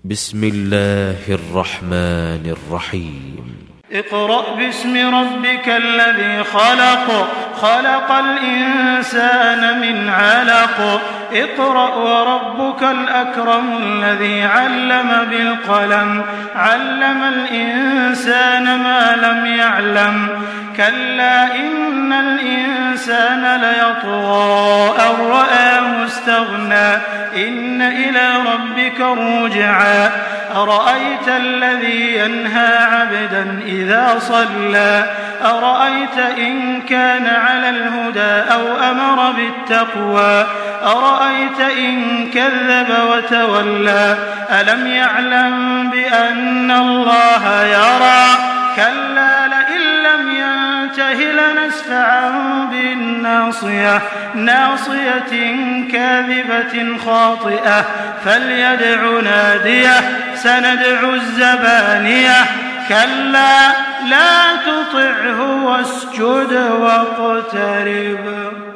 بسم الله الرحمن الرحيم اقرأ باسم ربك الذي خلق خلق الإنسان من علق اقرأ وربك الأكرم الذي علم بالقلم علم الإنسان ما لم يعلم كلا إن الإنسان ليطغى أن رآه استغنى إن إلى ربك رجعا أرأيت الذي ينهى عبدا إذا صلى أرأيت إن كان على الهدى أو أمر بالتقوى أرأيت إن كذب وتولى ألم يعلم بأن الله يرى كلا لئن لم ينته لنسفعا بالناصية ناصية كاذبة خاطئة فليدع ناديه سندع الزبانية كلا لا تطعه واسجد واقترب